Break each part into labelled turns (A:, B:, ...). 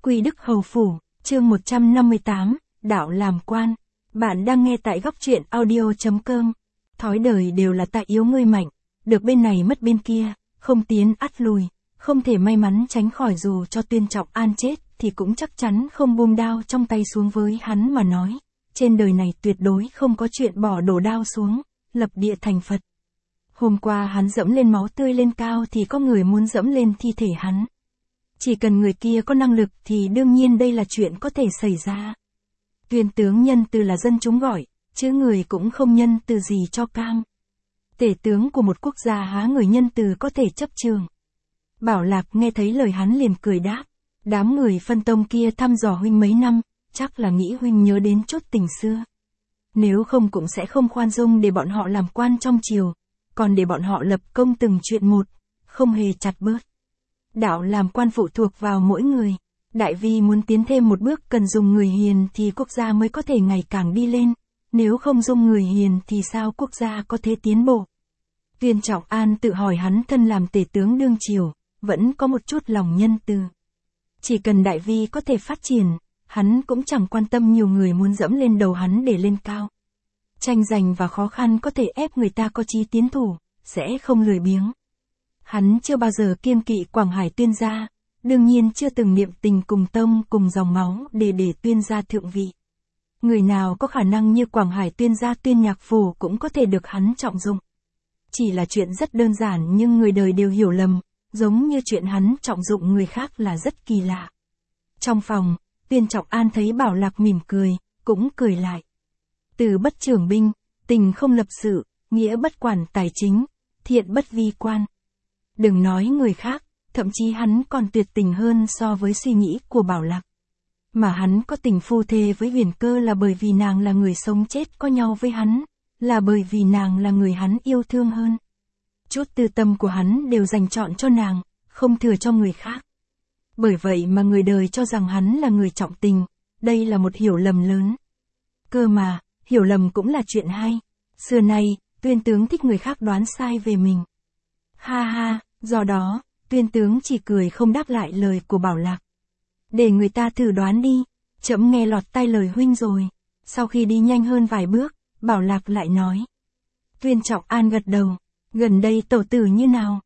A: Quy Đức Hầu Phủ, chương 158, Đạo làm quan. Bạn đang nghe tại góc truyện audio.com. Thói đời đều là ta yếu ngươi mạnh, được bên này mất bên kia, không tiến ắt lùi, không thể may mắn tránh khỏi dù cho Tuyên Trọng An chết thì cũng chắc chắn không buông đao trong tay xuống với hắn mà nói. Trên đời này tuyệt đối không có chuyện bỏ đổ đao xuống, lập địa thành Phật. Hôm qua hắn dẫm lên máu tươi lên cao thì có người muốn dẫm lên thi thể hắn. Chỉ cần người kia có năng lực thì đương nhiên đây là chuyện có thể xảy ra. Tuyên tướng nhân từ là dân chúng gọi, chứ người cũng không nhân từ gì cho cam. Tể tướng của một quốc gia há người nhân từ có thể chấp trường. Bảo Lạc nghe thấy lời hắn liền cười đáp. Đám người phân tông kia thăm dò huynh mấy năm, chắc là nghĩ huynh nhớ đến chút tình xưa. Nếu không cũng sẽ không khoan dung để bọn họ làm quan trong triều, còn để bọn họ lập công từng chuyện một, không hề chặt bớt. Đạo làm quan phụ thuộc vào mỗi người. Đại vi muốn tiến thêm một bước cần dùng người hiền thì quốc gia mới có thể ngày càng đi lên. Nếu không dùng người hiền thì sao quốc gia có thể tiến bộ? Tuyên Trọng An tự hỏi hắn thân làm tể tướng đương triều, vẫn có một chút lòng nhân từ. Chỉ cần đại vi có thể phát triển, hắn cũng chẳng quan tâm nhiều người muốn dẫm lên đầu hắn để lên cao. Tranh giành và khó khăn có thể ép người ta có chí tiến thủ, sẽ không lười biếng. Hắn chưa bao giờ kiêng kỵ Quảng Hải Tuyên gia, đương nhiên chưa từng niệm tình cùng tông cùng dòng máu để Tuyên gia thượng vị. Người nào có khả năng như Quảng Hải Tuyên gia Tuyên Nhạc Phổ cũng có thể được hắn trọng dụng. Chỉ là chuyện rất đơn giản nhưng người đời đều hiểu lầm, giống như chuyện hắn trọng dụng người khác là rất kỳ lạ. Trong phòng, Tuyên Trọng An thấy Bảo Lạc mỉm cười, cũng cười lại. Từ bất trưởng binh, tình không lập sự, nghĩa bất quản tài chính, thiện bất vi quan. Đừng nói người khác, thậm chí hắn còn tuyệt tình hơn so với suy nghĩ của Bảo Lạc. Mà hắn có tình phu thê với Huyền Cơ là bởi vì nàng là người sống chết có nhau với hắn, là bởi vì nàng là người hắn yêu thương hơn. Chút tư tâm của hắn đều dành trọn cho nàng, không thừa cho người khác. Bởi vậy mà người đời cho rằng hắn là người trọng tình, đây là một hiểu lầm lớn. Cơ mà, hiểu lầm cũng là chuyện hay. Xưa nay, Tuyên tướng thích người khác đoán sai về mình. Ha ha, do đó, Tuyên tướng chỉ cười không đáp lại lời của Bảo Lạc. Để người ta thử đoán đi, trẫm nghe lọt tai lời huynh rồi. Sau khi đi nhanh hơn vài bước, Bảo Lạc lại nói. Tuyên Trọng An gật đầu, gần đây tổ tử như nào?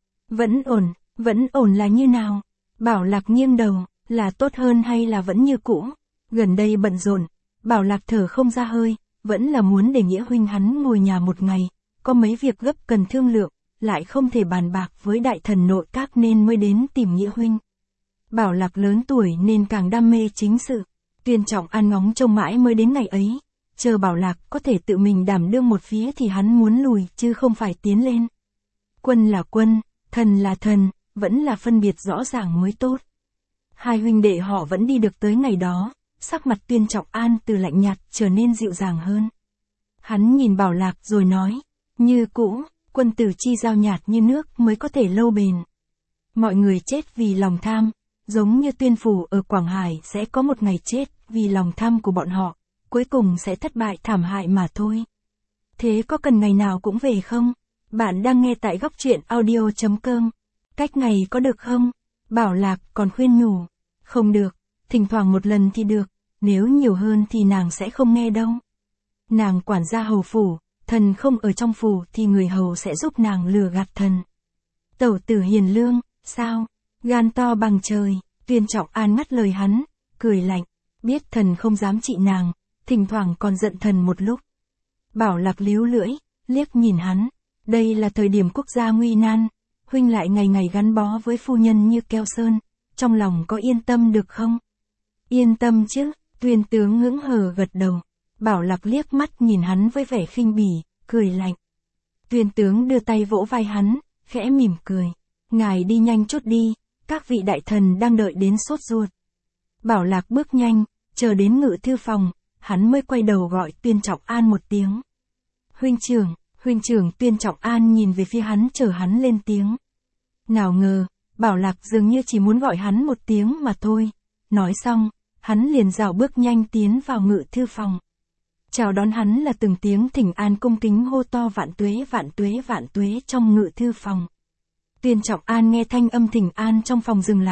A: Vẫn ổn là như nào? Bảo Lạc nghiêng đầu, là tốt hơn hay là vẫn như cũ? Gần đây bận rộn, Bảo Lạc thở không ra hơi, vẫn là muốn để Nghĩa huynh hắn ngồi nhà một ngày, có mấy việc gấp cần thương lượng, lại không thể bàn bạc với đại thần nội các nên mới đến tìm Nghĩa huynh. Bảo Lạc lớn tuổi nên càng đam mê chính sự, Tuyên Trọng An ngóng trông mãi mới đến ngày ấy, chờ Bảo Lạc có thể tự mình đảm đương một phía thì hắn muốn lùi chứ không phải tiến lên. Quân là quân, thần là thần, vẫn là phân biệt rõ ràng mới tốt. Hai huynh đệ họ vẫn đi được tới ngày đó, sắc mặt Tuyên Trọng An từ lạnh nhạt trở nên dịu dàng hơn. Hắn nhìn Bảo Lạc rồi nói, như cũ, quân tử chi giao nhạt như nước mới có thể lâu bền. Mọi người chết vì lòng tham, giống như Tuyên phủ ở Quảng Hải sẽ có một ngày chết vì lòng tham của bọn họ, cuối cùng sẽ thất bại thảm hại mà thôi. Thế có cần ngày nào cũng về không? Bạn đang nghe tại góc truyện audio.com. Cách ngày có được không? Bảo Lạc còn khuyên nhủ. Không được, thỉnh thoảng một lần thì được, nếu nhiều hơn thì nàng sẽ không nghe đâu. Nàng quản gia hầu phủ, thần không ở trong phủ thì người hầu sẽ giúp nàng lừa gạt thần. Tẩu tử hiền lương, sao? Gan to bằng trời, Tuyên Trọng An ngắt lời hắn, cười lạnh, biết thần không dám trị nàng, thỉnh thoảng còn giận thần một lúc. Bảo Lạc líu lưỡi, liếc nhìn hắn, đây là thời điểm quốc gia nguy nan, huynh lại ngày ngày gắn bó với phu nhân như keo sơn, trong lòng có yên tâm được không? Yên tâm chứ, Tuyên tướng ngưỡng hờ gật đầu. Bảo Lạc liếc mắt nhìn hắn với vẻ khinh bỉ, cười lạnh. Tuyên tướng đưa tay vỗ vai hắn, khẽ mỉm cười. Ngài đi nhanh chút đi, các vị đại thần đang đợi đến sốt ruột. Bảo Lạc bước nhanh, chờ đến ngự thư phòng, hắn mới quay đầu gọi Tuyên Trọng An một tiếng. Huynh trưởng Tuyên Trọng An nhìn về phía hắn chờ hắn lên tiếng. Nào ngờ, Bảo Lạc dường như chỉ muốn gọi hắn một tiếng mà thôi. Nói xong, hắn liền rảo bước nhanh tiến vào ngự thư phòng. Chào đón hắn là từng tiếng thỉnh an cung kính hô to vạn tuế vạn tuế vạn tuế trong ngự thư phòng. Tuyên Trọng An nghe thanh âm thỉnh an trong phòng dừng lại,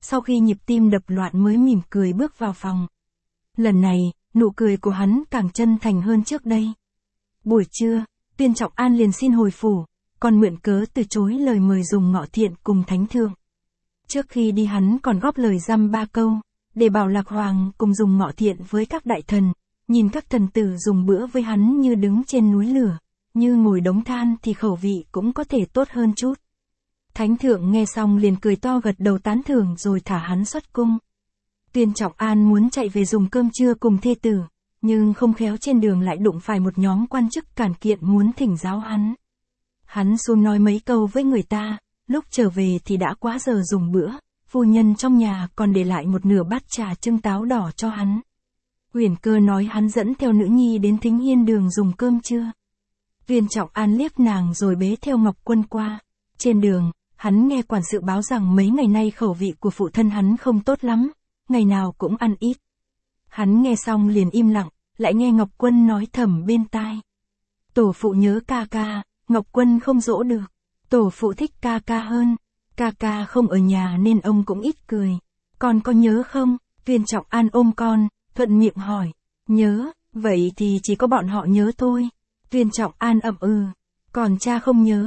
A: sau khi nhịp tim đập loạn mới mỉm cười bước vào phòng. Lần này, nụ cười của hắn càng chân thành hơn trước đây. Buổi trưa, Tuyên Trọng An liền xin hồi phủ, còn mượn cớ từ chối lời mời dùng ngọ thiện cùng thánh thượng. Trước khi đi hắn còn góp lời dăm 3 câu, để bảo Lạc Hoàng cùng dùng ngọ thiện với các đại thần, nhìn các thần tử dùng bữa với hắn như đứng trên núi lửa, như ngồi đống than thì khẩu vị cũng có thể tốt hơn chút. Thánh thượng nghe xong liền cười to gật đầu tán thưởng rồi thả hắn xuất cung. Tuyên Trọng An muốn chạy về dùng cơm trưa cùng thê tử, nhưng không khéo trên đường lại đụng phải một nhóm quan chức cản kiện muốn thỉnh giáo hắn. Hắn xuống nói mấy câu với người ta, lúc trở về thì đã quá giờ dùng bữa, phu nhân trong nhà còn để lại một nửa bát trà trưng táo đỏ cho hắn. Uyển Cơ nói hắn dẫn theo nữ nhi đến Thính Hiên đường dùng cơm trưa. Tuyên Trọng An liếc nàng rồi bế theo Ngọc Quân qua. Trên đường, hắn nghe quản sự báo rằng mấy ngày nay khẩu vị của phụ thân hắn không tốt lắm, ngày nào cũng ăn ít. Hắn nghe xong liền im lặng, lại nghe Ngọc Quân nói thầm bên tai. Tổ phụ nhớ ca ca, Ngọc Quân không dỗ được. Tổ phụ thích ca ca hơn. Ca ca không ở nhà nên ông cũng ít cười. Con có nhớ không? Tuyên Trọng An ôm con, thuận miệng hỏi. Nhớ, vậy thì chỉ có bọn họ nhớ thôi. Tuyên Trọng An ậm ừ. Còn cha không nhớ.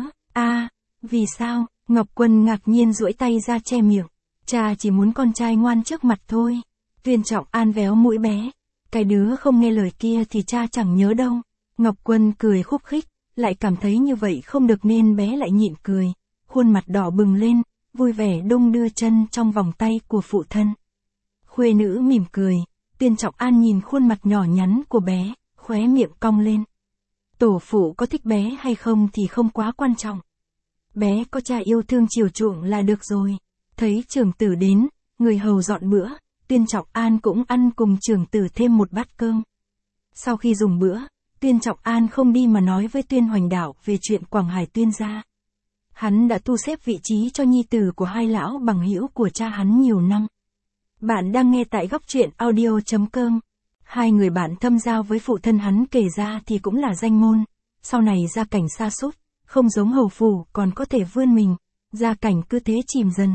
A: Vì sao? Ngọc Quân ngạc nhiên duỗi tay ra che miệng. Cha chỉ muốn con trai ngoan trước mặt thôi. Tuyên Trọng An véo mũi bé. Cái đứa không nghe lời kia thì cha chẳng nhớ đâu. Ngọc Quân cười khúc khích, lại cảm thấy như vậy không được nên bé lại nhịn cười. Khuôn mặt đỏ bừng lên, vui vẻ đung đưa chân trong vòng tay của phụ thân. Khuê nữ mỉm cười, Tuyên Trọng An nhìn khuôn mặt nhỏ nhắn của bé, khóe miệng cong lên. Tổ phụ có thích bé hay không thì không quá quan trọng. Bé có cha yêu thương chiều chuộng là được rồi. Thấy trưởng tử đến, người hầu dọn bữa, Tuyên Trọng An cũng ăn cùng trưởng tử thêm một bát cơm. Sau khi dùng bữa, Tuyên Trọng An không đi mà nói với Tuyên Hoành Đạo về chuyện Quảng Hải Tuyên gia. Hắn đã thu xếp vị trí cho nhi tử của hai lão bằng hữu của cha hắn nhiều năm. Bạn đang nghe tại góc truyện audio.com. Hai người bạn thâm giao với phụ thân hắn kể ra thì cũng là danh môn. Sau này gia cảnh sa sút, không giống hầu phủ còn có thể vươn mình, gia cảnh cứ thế chìm dần.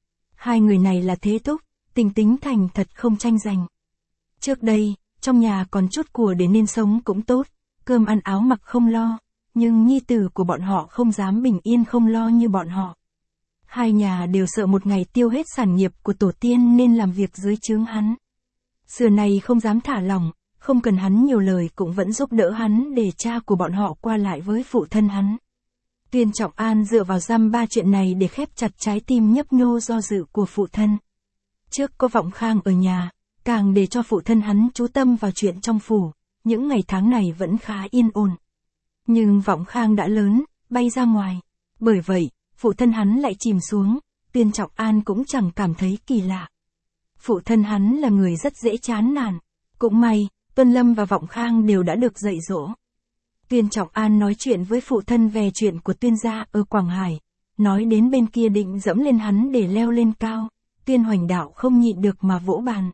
A: Hai người này là thế thúc, tình tính thành thật không tranh giành. Trước đây, trong nhà còn chút của để nên sống cũng tốt, cơm ăn áo mặc không lo, nhưng nhi tử của bọn họ không dám bình yên không lo như bọn họ. Hai nhà đều sợ một ngày tiêu hết sản nghiệp của tổ tiên nên làm việc dưới trướng hắn. Xưa này không dám thả lỏng, không cần hắn nhiều lời cũng vẫn giúp đỡ hắn để cha của bọn họ qua lại với phụ thân hắn. Tuyên Trọng An dựa vào dăm ba chuyện này để khép chặt trái tim nhấp nhô do dự của phụ thân. Trước có Vọng Khang ở nhà, càng để cho phụ thân hắn chú tâm vào chuyện trong phủ, những ngày tháng này vẫn khá yên ổn. Nhưng Vọng Khang đã lớn, bay ra ngoài. Bởi vậy, phụ thân hắn lại chìm xuống, Tuyên Trọng An cũng chẳng cảm thấy kỳ lạ. Phụ thân hắn là người rất dễ chán nản. Cũng may, Tuân Lâm và Vọng Khang đều đã được dạy dỗ. Tuyên Trọng An nói chuyện với phụ thân về chuyện của Tuyên gia ở Quảng Hải, nói đến bên kia định dẫm lên hắn để leo lên cao, Tuyên Hoành Đạo không nhịn được mà vỗ bàn.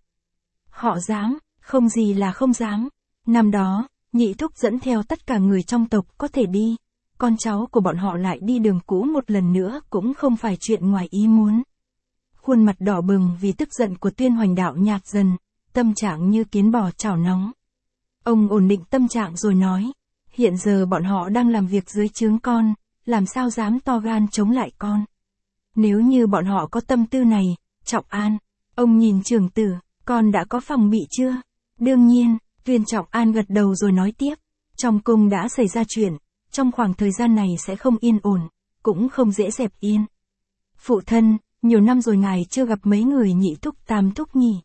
A: Họ dám, không gì là không dám. Năm đó, nhị thúc dẫn theo tất cả người trong tộc có thể đi, con cháu của bọn họ lại đi đường cũ một lần nữa cũng không phải chuyện ngoài ý muốn. Khuôn mặt đỏ bừng vì tức giận của Tuyên Hoành Đạo nhạt dần, tâm trạng như kiến bò chảo nóng. Ông ổn định tâm trạng rồi nói, hiện giờ bọn họ đang làm việc dưới trướng con, làm sao dám to gan chống lại con. Nếu như bọn họ có tâm tư này, Trọng An, ông nhìn trưởng tử, con đã có phòng bị chưa? Đương nhiên, Tuyên Trọng An gật đầu rồi nói tiếp, trong cung đã xảy ra chuyện, trong khoảng thời gian này sẽ không yên ổn, cũng không dễ dẹp yên. Phụ thân, nhiều năm rồi ngài chưa gặp mấy người nhị thúc tam thúc nhỉ?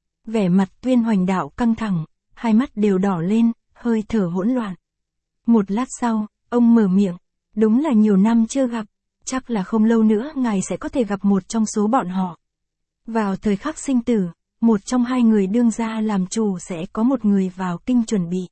A: Vẻ mặt Tuyên Hoành Đạo căng thẳng, hai mắt đều đỏ lên, hơi thở hỗn loạn. Một lát sau, ông mở miệng, đúng là nhiều năm chưa gặp, chắc là không lâu nữa ngài sẽ có thể gặp một trong số bọn họ. Vào thời khắc sinh tử, một trong hai người đương gia làm chủ sẽ có một người vào kinh chuẩn bị.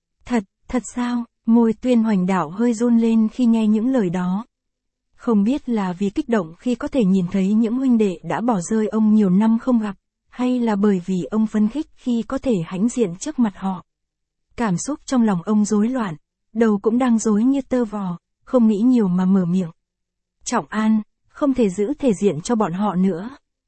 A: Thật sao? Môi Tuyên Hoành Đạo hơi run lên khi nghe những lời đó. Không biết là vì kích động khi có thể nhìn thấy những huynh đệ đã bỏ rơi ông nhiều năm không gặp, hay là bởi vì ông phấn khích khi có thể hãnh diện trước mặt họ. Cảm xúc trong lòng ông rối loạn, đầu cũng đang rối như tơ vò, không nghĩ nhiều mà mở miệng. Trọng An, không thể giữ thể diện cho bọn họ nữa.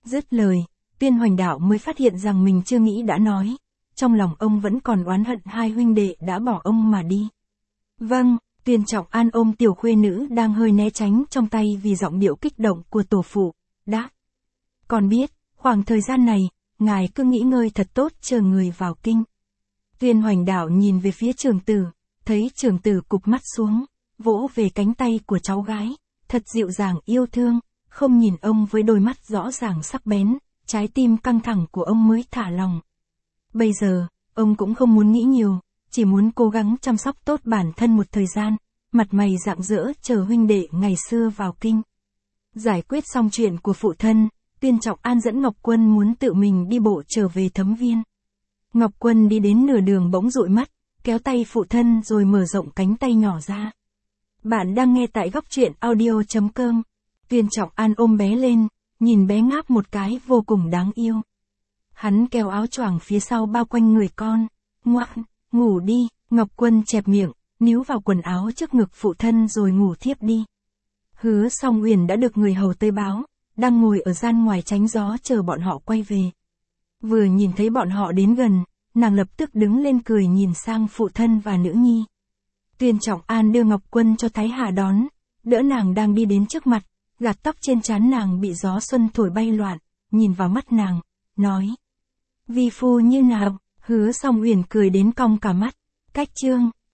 A: Dứt lời, Tuyên Hoành Đạo mới phát hiện rằng mình chưa nghĩ đã nói. Trong lòng ông vẫn còn oán hận hai huynh đệ đã bỏ ông mà đi. Vâng, Tuyên Trọng An ôm tiểu khuê nữ đang hơi né tránh trong tay vì giọng điệu kích động của tổ phụ, đáp. Con biết, khoảng thời gian này, ngài cứ nghỉ ngơi thật tốt chờ người vào kinh. Tuyên Hoành Đạo nhìn về phía Trường Tử, thấy Trường Tử cụp mắt xuống, vỗ về cánh tay của cháu gái, thật dịu dàng yêu thương, không nhìn ông với đôi mắt rõ ràng sắc bén, trái tim căng thẳng của ông mới thả lòng. Bây giờ, ông cũng không muốn nghĩ nhiều, chỉ muốn cố gắng chăm sóc tốt bản thân một thời gian, mặt mày rạng rỡ chờ huynh đệ ngày xưa vào kinh. Giải quyết xong chuyện của phụ thân, Tuyên Trọng An dẫn Ngọc Quân muốn tự mình đi bộ trở về Thấm Viên. Ngọc Quân đi đến nửa đường bỗng dụi mắt, kéo tay phụ thân rồi mở rộng cánh tay nhỏ ra. Bạn đang nghe tại góc truyện audio.com. Tuyên Trọng An ôm bé lên, nhìn bé ngáp một cái vô cùng đáng yêu. Hắn kéo áo choàng phía sau bao quanh người con. Ngoan, ngủ đi, Ngọc Quân chẹp miệng, níu vào quần áo trước ngực phụ thân rồi ngủ thiếp đi. Hứa Song Uyển đã được người hầu tới báo, đang ngồi ở gian ngoài tránh gió chờ bọn họ quay về. Vừa nhìn thấy bọn họ đến gần, nàng lập tức đứng lên cười nhìn sang phụ thân và nữ nhi. Tuyên Trọng An đưa Ngọc Quân cho Thái Hà đón, đỡ nàng đang đi đến trước mặt, gạt tóc trên trán nàng bị gió xuân thổi bay loạn, nhìn vào mắt nàng, nói. Vi phu như nào? Hứa Song Uyển cười đến cong cả mắt. Cách chương